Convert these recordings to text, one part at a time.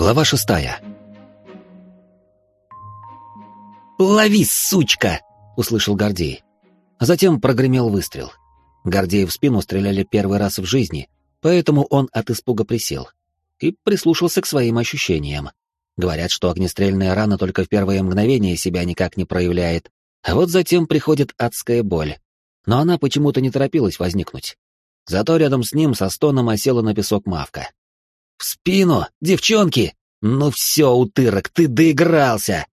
Глава 6. «Лови, сучка!» — услышал Гордей. А затем прогремел выстрел. Гордею в спину стреляли первый раз в жизни, поэтому он от испуга присел и прислушался к своим ощущениям. Говорят, что огнестрельная рана только в первые мгновения себя никак не проявляет, а вот затем приходит адская боль. Но она почему-то не торопилась возникнуть. Зато рядом с ним со стоном осела на песок Мавка. «В спину! Девчонки! Ну все, утырок, ты доигрался!»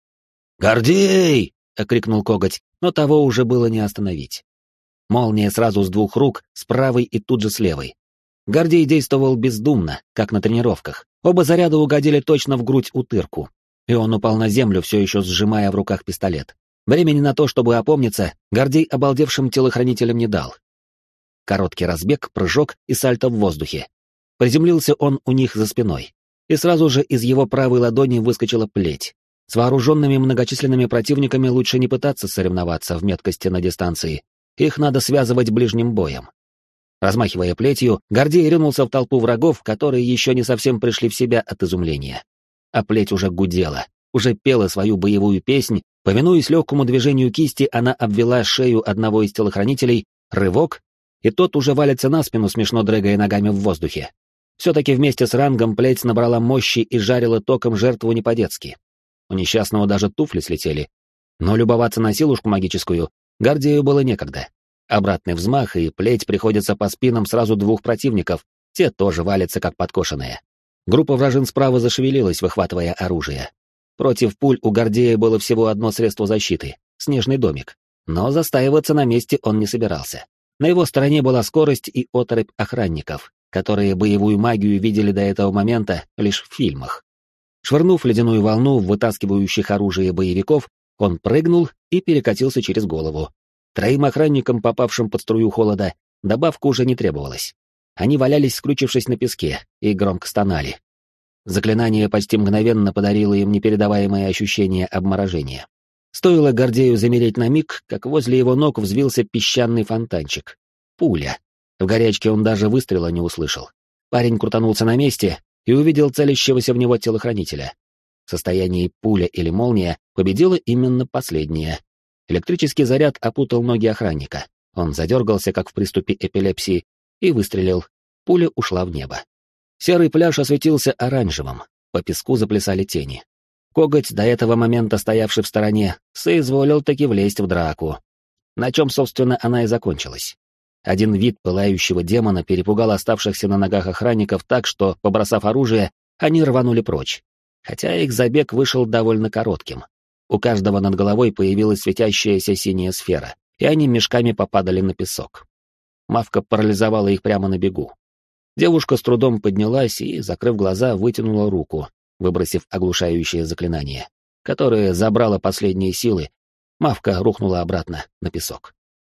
«Гордей!» — окрикнул Коготь, но того уже было не остановить. Молния сразу с двух рук, с правой и тут же с левой. Гордей действовал бездумно, как на тренировках. Оба заряда угодили точно в грудь утырку, и он упал на землю, все еще сжимая в руках пистолет. Времени на то, чтобы опомниться, Гордей обалдевшим телохранителям не дал. Короткий разбег, прыжок и сальто в воздухе. Приземлился он у них за спиной, и сразу же из его правой ладони выскочила плеть. С вооруженными многочисленными противниками лучше не пытаться соревноваться в меткости на дистанции, их надо связывать ближним боем. Размахивая плетью, Гордей ринулся в толпу врагов, которые еще не совсем пришли в себя от изумления. А плеть уже гудела, уже пела свою боевую песнь, повинуясь легкому движению кисти, она обвела шею одного из телохранителей, рывок, и тот уже валится на спину, смешно дрыгая ногами в воздухе. Все-таки вместе с рангом плеть набрала мощи и жарила током жертву не по-детски. У несчастного даже туфли слетели. Но любоваться на силушку магическую Гордею было некогда. Обратный взмах, и плеть приходится по спинам сразу двух противников, те тоже валятся как подкошенные. Группа вражин справа зашевелилась, выхватывая оружие. Против пуль у Гордея было всего одно средство защиты — снежный домик. Но застаиваться на месте он не собирался. На его стороне была скорость и оторопь охранников, которые боевую магию видели до этого момента лишь в фильмах. Швырнув ледяную волну вытаскивающих оружие боевиков, он прыгнул и перекатился через голову. Троим охранникам, попавшим под струю холода, добавка уже не требовалась. Они валялись, скрючившись на песке, и громко стонали. Заклинание почти мгновенно подарило им непередаваемое ощущение обморожения. Стоило Гордею замереть на миг, как возле его ног взвился песчаный фонтанчик. Пуля. В горячке он даже выстрела не услышал. Парень крутанулся на месте и увидел целящегося в него телохранителя. В состоянии пуля или молния победила именно последняя. Электрический заряд опутал ноги охранника. Он задергался, как в приступе эпилепсии, и выстрелил. Пуля ушла в небо. Серый пляж осветился оранжевым, по песку заплясали тени. Коготь, до этого момента стоявший в стороне, соизволил таки влезть в драку. На чем, собственно, она и закончилась. Один вид пылающего демона перепугал оставшихся на ногах охранников так, что, побросав оружие, они рванули прочь. Хотя их забег вышел довольно коротким. У каждого над головой появилась светящаяся синяя сфера, и они мешками попадали на песок. Мавка парализовала их прямо на бегу. Девушка с трудом поднялась и, закрыв глаза, вытянула руку, выбросив оглушающее заклинание, которое забрало последние силы. Мавка рухнула обратно на песок.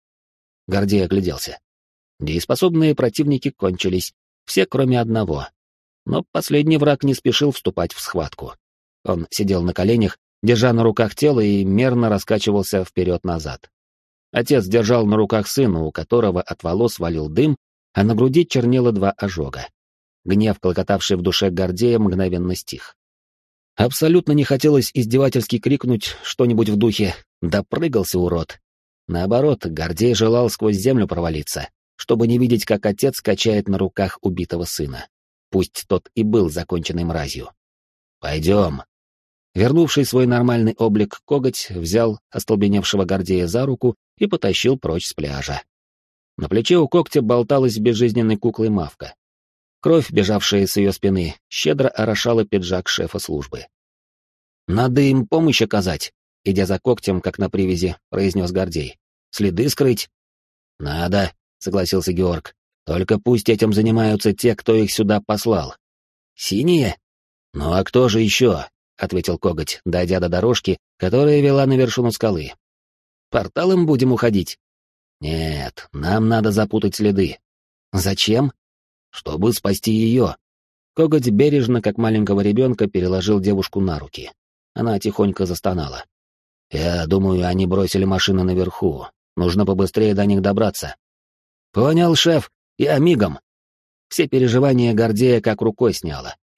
Гордей огляделся. Дееспособные противники кончились, все кроме одного. Но последний враг не спешил вступать в схватку. Он сидел на коленях, держа на руках тело, и мерно раскачивался вперед-назад. Отец держал на руках сына, у которого от волос валил дым, а на груди чернело 2 ожога. Гнев, клокотавший в душе Гордея, мгновенно стих. Абсолютно не хотелось издевательски крикнуть что-нибудь в духе «Допрыгался, урод!». Наоборот, Гордей желал сквозь землю провалиться, чтобы не видеть, как отец качает на руках убитого сына. Пусть тот и был законченной мразью. «Пойдем». Вернувший свой нормальный облик Коготь взял остолбеневшего Гордея за руку и потащил прочь с пляжа. На плече у Когтя болталась безжизненной куклой Мавка. Кровь, бежавшая с ее спины, щедро орошала пиджак шефа службы. «Надо им помощь оказать», — идя за Когтем, как на привязи, произнес Гордей. «Следы скрыть?» «Надо», — согласился Георг. «Только пусть этим занимаются те, кто их сюда послал». «Синие?» «Ну а кто же еще?» — ответил Коготь, дойдя до дорожки, которая вела на вершину скалы. «Порталом будем уходить?» «Нет, нам надо запутать следы». «Зачем?» «Чтобы спасти ее». Коготь бережно, как маленького ребенка, переложил девушку на руки. Она тихонько застонала. «Я думаю, они бросили машины наверху. Нужно побыстрее до них добраться». «Понял, шеф, я мигом». Все переживания Гордея как рукой сняло,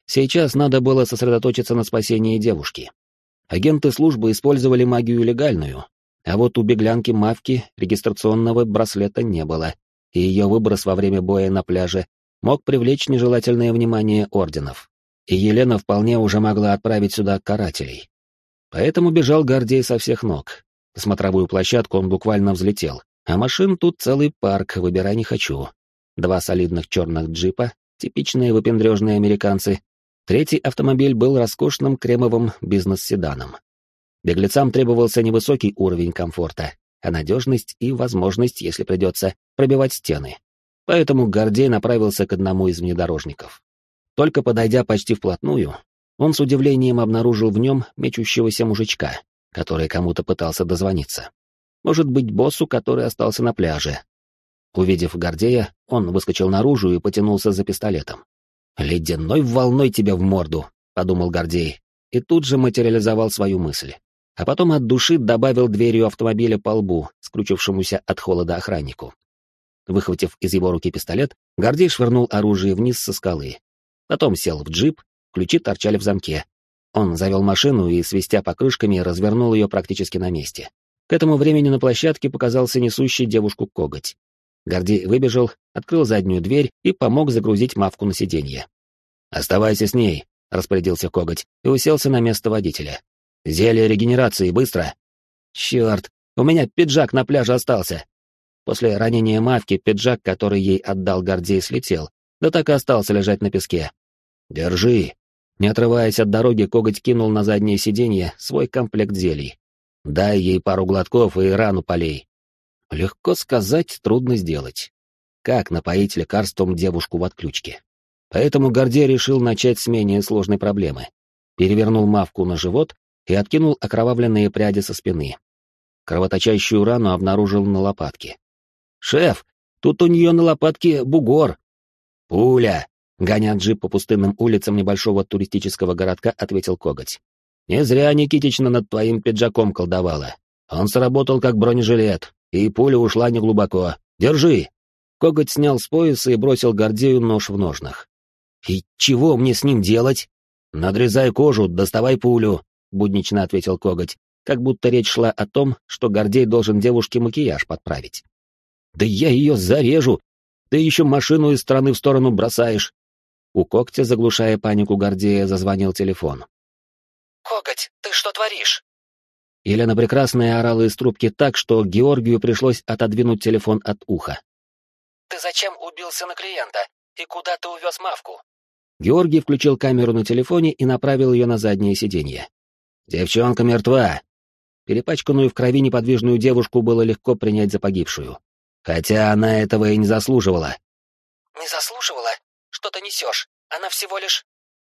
Сейчас надо было сосредоточиться на спасении девушки. Агенты службы использовали магию легальную, а вот у беглянки Мавки регистрационного браслета не было, и ее выброс во время боя на пляже мог привлечь нежелательное внимание орденов. И Елена вполне уже могла отправить сюда карателей. Поэтому бежал Гордей со всех ног. На смотровую площадку он буквально взлетел, а машин тут целый парк, выбирай не хочу. 2 солидных черных джипа, типичные выпендрежные американцы. Третий автомобиль был роскошным кремовым бизнес-седаном. Беглецам требовался не высокий уровень комфорта, а надежность и возможность, если придется, пробивать стены. Поэтому Гордей направился к одному из внедорожников. Только подойдя почти вплотную, он с удивлением обнаружил в нем мечущегося мужичка, который кому-то пытался дозвониться. Может быть, боссу, который остался на пляже. Увидев Гордея, он выскочил наружу и потянулся за пистолетом. «Ледяной волной тебя в морду», — подумал Гордей, и тут же материализовал свою мысль. А потом от души добавил дверью автомобиля по лбу, скручившемуся от холода охраннику. Выхватив из его руки пистолет, Гордей швырнул оружие вниз со скалы. Потом сел в джип, ключи торчали в замке. Он завел машину и, свистя покрышками, развернул ее практически на месте. К этому времени на площадке показался несущий девушку коготь. Гордей выбежал, открыл заднюю дверь и помог загрузить Мавку на сиденье. «Оставайся с ней», — распорядился коготь и уселся на место водителя. «Зелье регенерации, быстро!» «Черт, у меня пиджак на пляже остался!» После ранения Мавки пиджак, который ей отдал Гордей, слетел, да так и остался лежать на песке. «Держи!» Не отрываясь от дороги, коготь кинул на заднее сиденье свой комплект зелий. «Дай ей пару глотков и рану полей». Легко сказать, трудно сделать. Как напоить лекарством девушку в отключке? Поэтому Гордей решил начать с менее сложной проблемы. Перевернул Мавку на живот и откинул окровавленные пряди со спины. Кровоточащую рану обнаружил на лопатке. «Шеф, тут у нее на лопатке бугор!» «Пуля!» — гоня джип по пустынным улицам небольшого туристического городка, ответил коготь. «Не зря Никитична над твоим пиджаком колдовала. Он сработал как бронежилет, и пуля ушла неглубоко. Держи!» Коготь снял с пояса и бросил Гордею нож в ножнах. «И чего мне с ним делать?» «Надрезай кожу, доставай пулю», — буднично ответил коготь, как будто речь шла о том, что Гордей должен девушке макияж подправить. «Да я ее зарежу! Ты еще машину из стороны в сторону бросаешь!» У когтя, заглушая панику Гордея, зазвонил телефон. «Коготь, ты что творишь?» Елена Прекрасная орала из трубки так, что Георгию пришлось отодвинуть телефон от уха. «Ты зачем убил сына клиента? И куда ты увез Мавку?» Георгий включил камеру на телефоне и направил ее на заднее сиденье. «Девчонка мертва!» Перепачканную в крови неподвижную девушку было легко принять за погибшую. Хотя она этого и не заслуживала. «Не заслуживала? Что ты несешь? Она всего лишь...»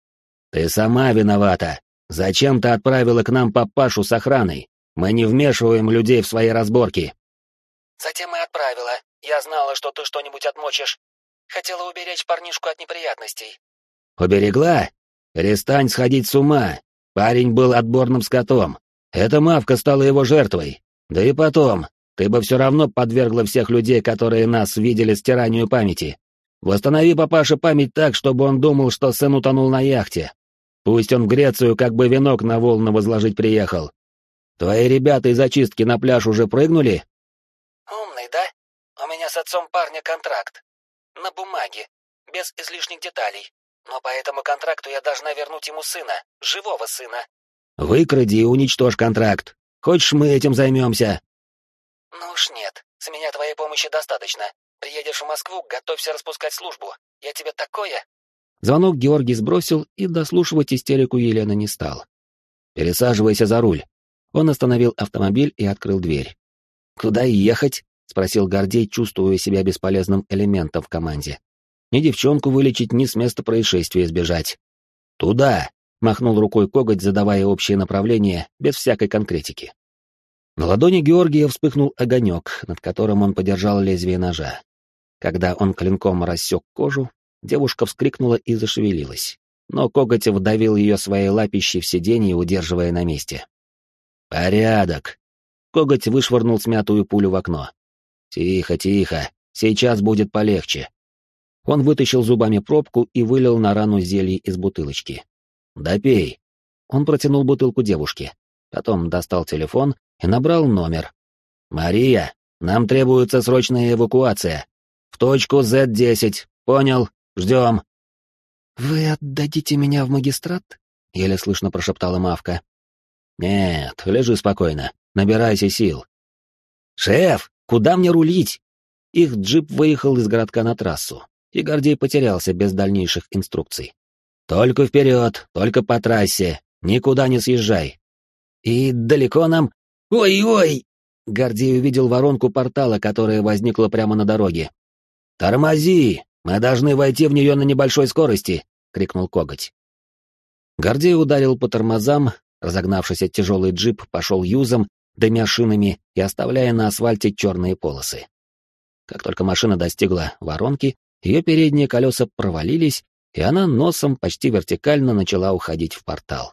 «Ты сама виновата. Зачем ты отправила к нам папашу с охраной? Мы не вмешиваем людей в свои разборки». «Затем и отправила. Я знала, что ты что-нибудь отмочишь. Хотела уберечь парнишку от неприятностей». «Уберегла? Перестань сходить с ума. Парень был отборным скотом. Эта Мавка стала его жертвой. Да и потом, ты бы все равно подвергла всех людей, которые нас видели, стиранию памяти. Восстанови папаше память так, чтобы он думал, что сын утонул на яхте. Пусть он в Грецию как бы венок на волны возложить приехал. Твои ребята из очистки на пляж уже прыгнули?» «Умный, да? У меня с отцом парня контракт. На бумаге, без излишних деталей. Но по этому контракту я должна вернуть ему сына, живого сына». «Выкради и уничтожь контракт. Хочешь, мы этим займемся?» «Ну уж нет, с меня твоей помощи достаточно. Приедешь в Москву, готовься распускать службу. Я тебе такое...» Звонок Георгий сбросил и дослушивать истерику Елены не стал. «Пересаживайся за руль». Он остановил автомобиль и открыл дверь. «Куда ехать?» — спросил Гордей, чувствуя себя бесполезным элементом в команде. Ни девчонку вылечить, ни с места происшествия сбежать. «Туда!» — махнул рукой коготь, задавая общее направление, без всякой конкретики. На ладони Георгия вспыхнул огонек, над которым он подержал лезвие ножа. Когда он клинком рассек кожу, девушка вскрикнула и зашевелилась, но коготь вдавил ее своей лапищей в сиденье, удерживая на месте. «Порядок!» Коготь вышвырнул смятую пулю в окно. «Тихо, тихо, сейчас будет полегче». Он вытащил зубами пробку и вылил на рану зелье из бутылочки. «Допей». Он протянул бутылку девушке. Потом достал телефон и набрал номер. «Мария, нам требуется срочная эвакуация. В точку Z10. Понял? Ждем». «Вы отдадите меня в магистрат?» — еле слышно прошептала Мавка. «Нет, лежи спокойно. Набирайся сил». «Шеф, куда мне рулить?» Их джип выехал из городка на трассу, и Гордей потерялся без дальнейших инструкций. «Только вперед, только по трассе, никуда не съезжай». «И далеко нам...» «Ой-ой!» Гордей увидел воронку портала, которая возникла прямо на дороге. «Тормози! Мы должны войти в нее на небольшой скорости!» — крикнул Коготь. Гордей ударил по тормозам, разогнавшийся тяжелый джип пошел юзом, дымя шинами и оставляя на асфальте черные полосы. Как только машина достигла воронки, ее передние колеса провалились, и она носом почти вертикально начала уходить в портал.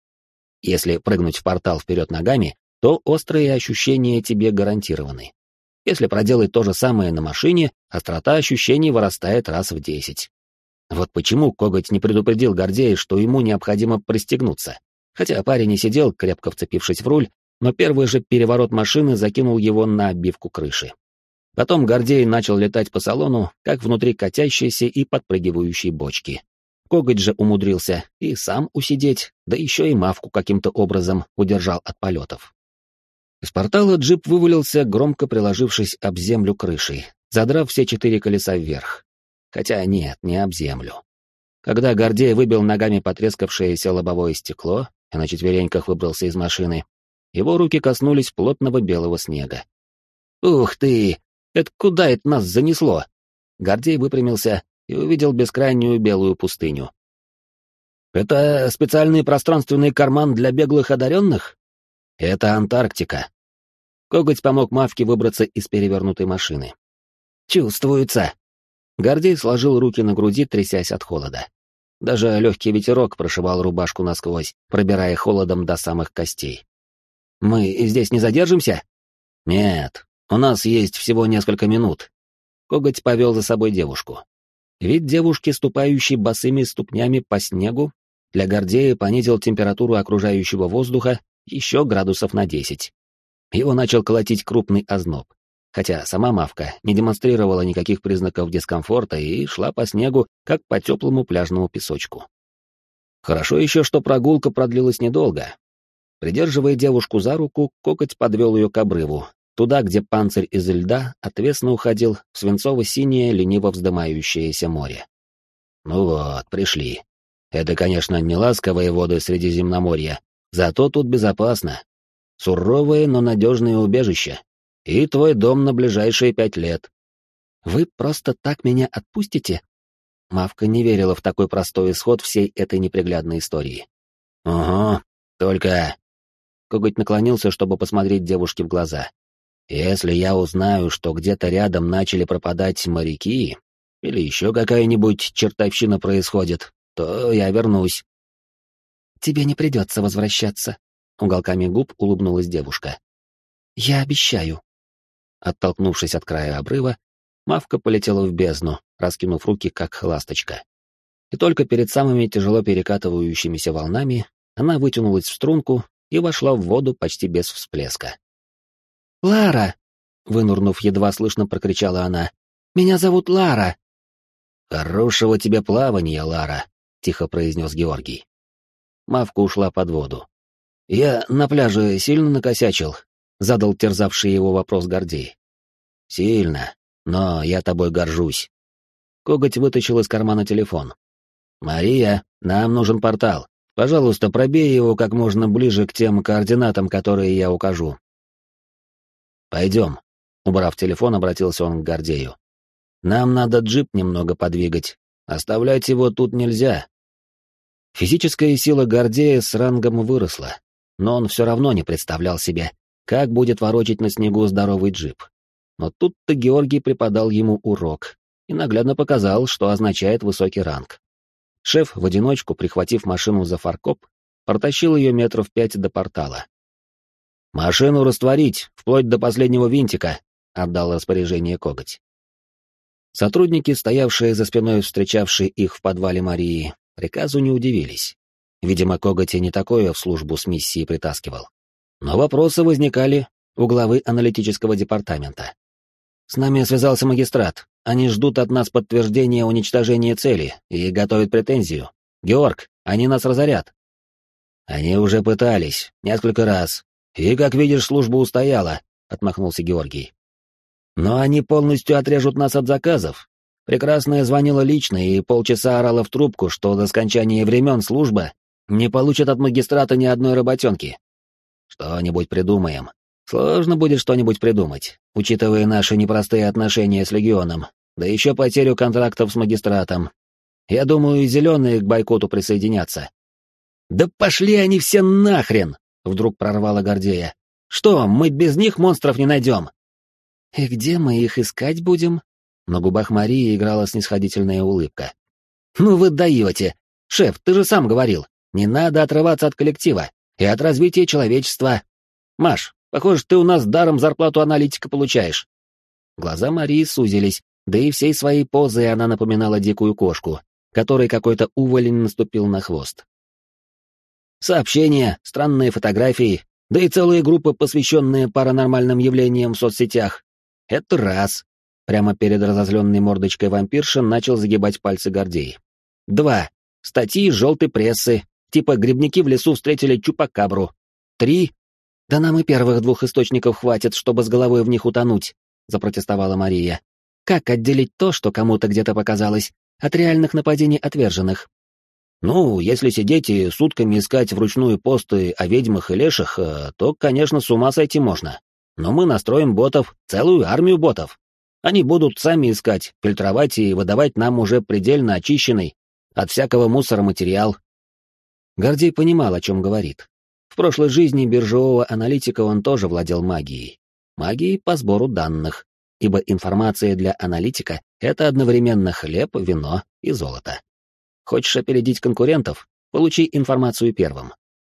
Если прыгнуть в портал вперед ногами, то острые ощущения тебе гарантированы. Если проделать то же самое на машине, острота ощущений вырастает раз в 10. Вот почему Коготь не предупредил Гордея, что ему необходимо пристегнуться. Хотя парень и сидел, крепко вцепившись в руль, но первый же переворот машины закинул его на обивку крыши. Потом Гордей начал летать по салону, как внутри катящейся и подпрыгивающей бочки. Коготь же умудрился и сам усидеть, да еще и Мавку каким-то образом удержал от полетов. Из портала джип вывалился, громко приложившись об землю крышей, задрав все 4 колеса вверх. Хотя нет, не об землю. Когда Гордей выбил ногами потрескавшееся лобовое стекло и на четвереньках выбрался из машины, его руки коснулись плотного белого снега. «Ух ты! Это куда это нас занесло?» Гордей выпрямился и увидел бескрайнюю белую пустыню. «Это специальный пространственный карман для беглых одаренных?» «Это Антарктика». Коготь помог Мавке выбраться из перевернутой машины. «Чувствуется». Гордей сложил руки на груди, трясясь от холода. Даже легкий ветерок прошибал рубашку насквозь, пробирая холодом до самых костей. «Мы здесь не задержимся?» «Нет, у нас есть всего несколько минут». Коготь повел за собой девушку. Вид девушки, ступающей босыми ступнями по снегу, для Гордея понизил температуру окружающего воздуха еще градусов на 10. Его начал колотить крупный озноб, хотя сама Мавка не демонстрировала никаких признаков дискомфорта и шла по снегу, как по теплому пляжному песочку. Хорошо еще, что прогулка продлилась недолго. Придерживая девушку за руку, Коготь подвел ее к обрыву, туда, где панцирь из льда отвесно уходил в свинцово-синее, лениво вздымающееся море. Ну вот, пришли. Это, конечно, не ласковые воды Средиземноморья, зато тут безопасно. Суровое, но надежное убежище. И твой дом на ближайшие 5 лет. Вы просто так меня отпустите? Мавка не верила в такой простой исход всей этой неприглядной истории. Ага, только... Коготь наклонился, чтобы посмотреть девушке в глаза. Если я узнаю, что где-то рядом начали пропадать моряки, или еще какая-нибудь чертовщина происходит, то я вернусь. Тебе не придется возвращаться. Уголками губ улыбнулась девушка. «Я обещаю». Оттолкнувшись от края обрыва, Мавка полетела в бездну, раскинув руки, как ласточка. И только перед самыми тяжело перекатывающимися волнами она вытянулась в струнку и вошла в воду почти без всплеска. «Лара!» — вынурнув, едва слышно прокричала она. «Меня зовут Лара!» «Хорошего тебе плавания, Лара!» — тихо произнес Георгий. Мавка ушла под воду. «Я на пляже сильно накосячил?» — задал терзавший его вопрос Гордей. «Сильно, но я тобой горжусь». Коготь вытащил из кармана телефон. «Мария, нам нужен портал. Пожалуйста, пробей его как можно ближе к тем координатам, которые я укажу». «Пойдем», — убрав телефон, обратился он к Гордею. «Нам надо джип немного подвигать. Оставлять его тут нельзя». Физическая сила Гордея с рангом выросла, но он все равно не представлял себе, как будет ворочать на снегу здоровый джип. Но тут-то Георгий преподал ему урок и наглядно показал, что означает высокий ранг. Шеф, в одиночку, прихватив машину за фаркоп, протащил ее 5 метров до портала. «Машину растворить, вплоть до последнего винтика», — отдал распоряжение Коготь. Сотрудники, стоявшие за спиной встречавшей их в подвале Марии, приказу не удивились. Видимо, Коготи не такое в службу с миссией притаскивал. Но вопросы возникали у главы аналитического департамента. «С нами связался магистрат. Они ждут от нас подтверждения уничтожения цели и готовят претензию. Георг, они нас разорят». «Они уже пытались, несколько раз. И, как видишь, служба устояла», — отмахнулся Георгий. «Но они полностью отрежут нас от заказов. Прекрасная звонила лично и полчаса орала в трубку, что до скончания времен служба не получит от магистрата ни одной работенки. Что-нибудь придумаем. Сложно будет что-нибудь придумать, учитывая наши непростые отношения с Легионом, да еще потерю контрактов с магистратом. Я думаю, и зеленые к бойкоту присоединятся». «Да пошли они все нахрен!» — вдруг прорвала Гордея. «Что, мы без них монстров не найдем?» «И где мы их искать будем?» На губах Марии играла снисходительная улыбка. «Ну вы даете! Шеф, ты же сам говорил, не надо отрываться от коллектива и от развития человечества. Маш, похоже, ты у нас даром зарплату аналитика получаешь». Глаза Марии сузились, да и всей своей позой она напоминала дикую кошку, которой какой-то уволень наступил на хвост. Сообщения, странные фотографии, да и целые группы, посвященные паранормальным явлениям в соцсетях. Это раз. Прямо перед разозленной мордочкой вампирши начал загибать пальцы Гордей. 2. Статьи из желтой прессы, типа «Грибники в лесу встретили чупакабру». 3. «Да нам и первых 2 источников хватит, чтобы с головой в них утонуть», — запротестовала Мария. «Как отделить то, что кому-то где-то показалось, от реальных нападений отверженных?» «Ну, если сидеть и сутками искать вручную посты о ведьмах и леших, то, конечно, с ума сойти можно. Но мы настроим ботов, целую армию ботов. Они будут сами искать, фильтровать и выдавать нам уже предельно очищенный от всякого мусора материал». Гордей понимал, о чем говорит. В прошлой жизни биржевого аналитика он тоже владел магией. Магией по сбору данных, ибо информация для аналитика — это одновременно хлеб, вино и золото. Хочешь опередить конкурентов? Получи информацию первым.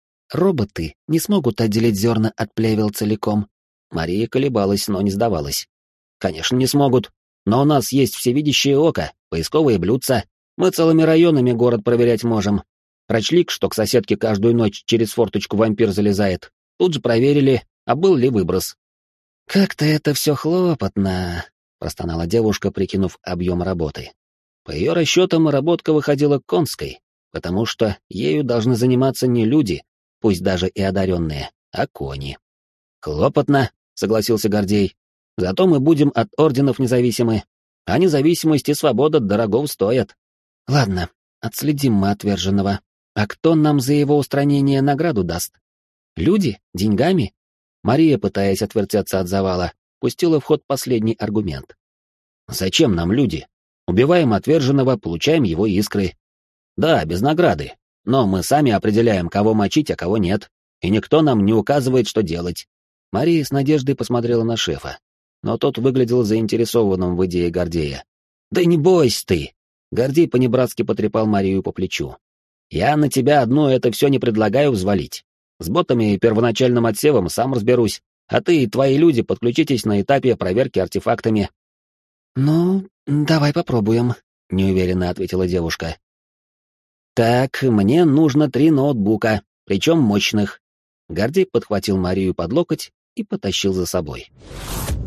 «Роботы не смогут отделить зерна от плевел целиком». Мария колебалась, но не сдавалась. «Конечно, не смогут. Но у нас есть всевидящее око, поисковые блюдца. Мы целыми районами город проверять можем. Прочли, что к соседке каждую ночь через форточку вампир залезает. Тут же проверили, а был ли выброс». «Как-то это все хлопотно», — простонала девушка, прикинув объем работы. По ее расчетам, работка выходила конской, потому что ею должны заниматься не люди, пусть даже и одаренные, а кони. «Хлопотно», — согласился Гордей. «Зато мы будем от орденов независимы, а независимость и свобода дорогого стоят». «Ладно, отследим мы отверженного. А кто нам за его устранение награду даст? Люди? Деньгами?» Мария, пытаясь отвертеться от завала, пустила в ход последний аргумент. «Зачем нам люди? Убиваем отверженного, получаем его искры. Да, без награды, но мы сами определяем, кого мочить, а кого нет, и никто нам не указывает, что делать». Мария с надеждой посмотрела на шефа, но тот выглядел заинтересованным в идее Гордея. «Да не бойся ты!» Гордей понебратски потрепал Марию по плечу. «Я на тебя одну это все не предлагаю взвалить. С ботами и первоначальным отсевом сам разберусь, а ты и твои люди подключитесь на этапе проверки артефактами». «Ну, давай попробуем», — неуверенно ответила девушка. «Так, мне нужно 3 ноутбука, причем мощных». Гордей подхватил Марию под локоть и потащил за собой.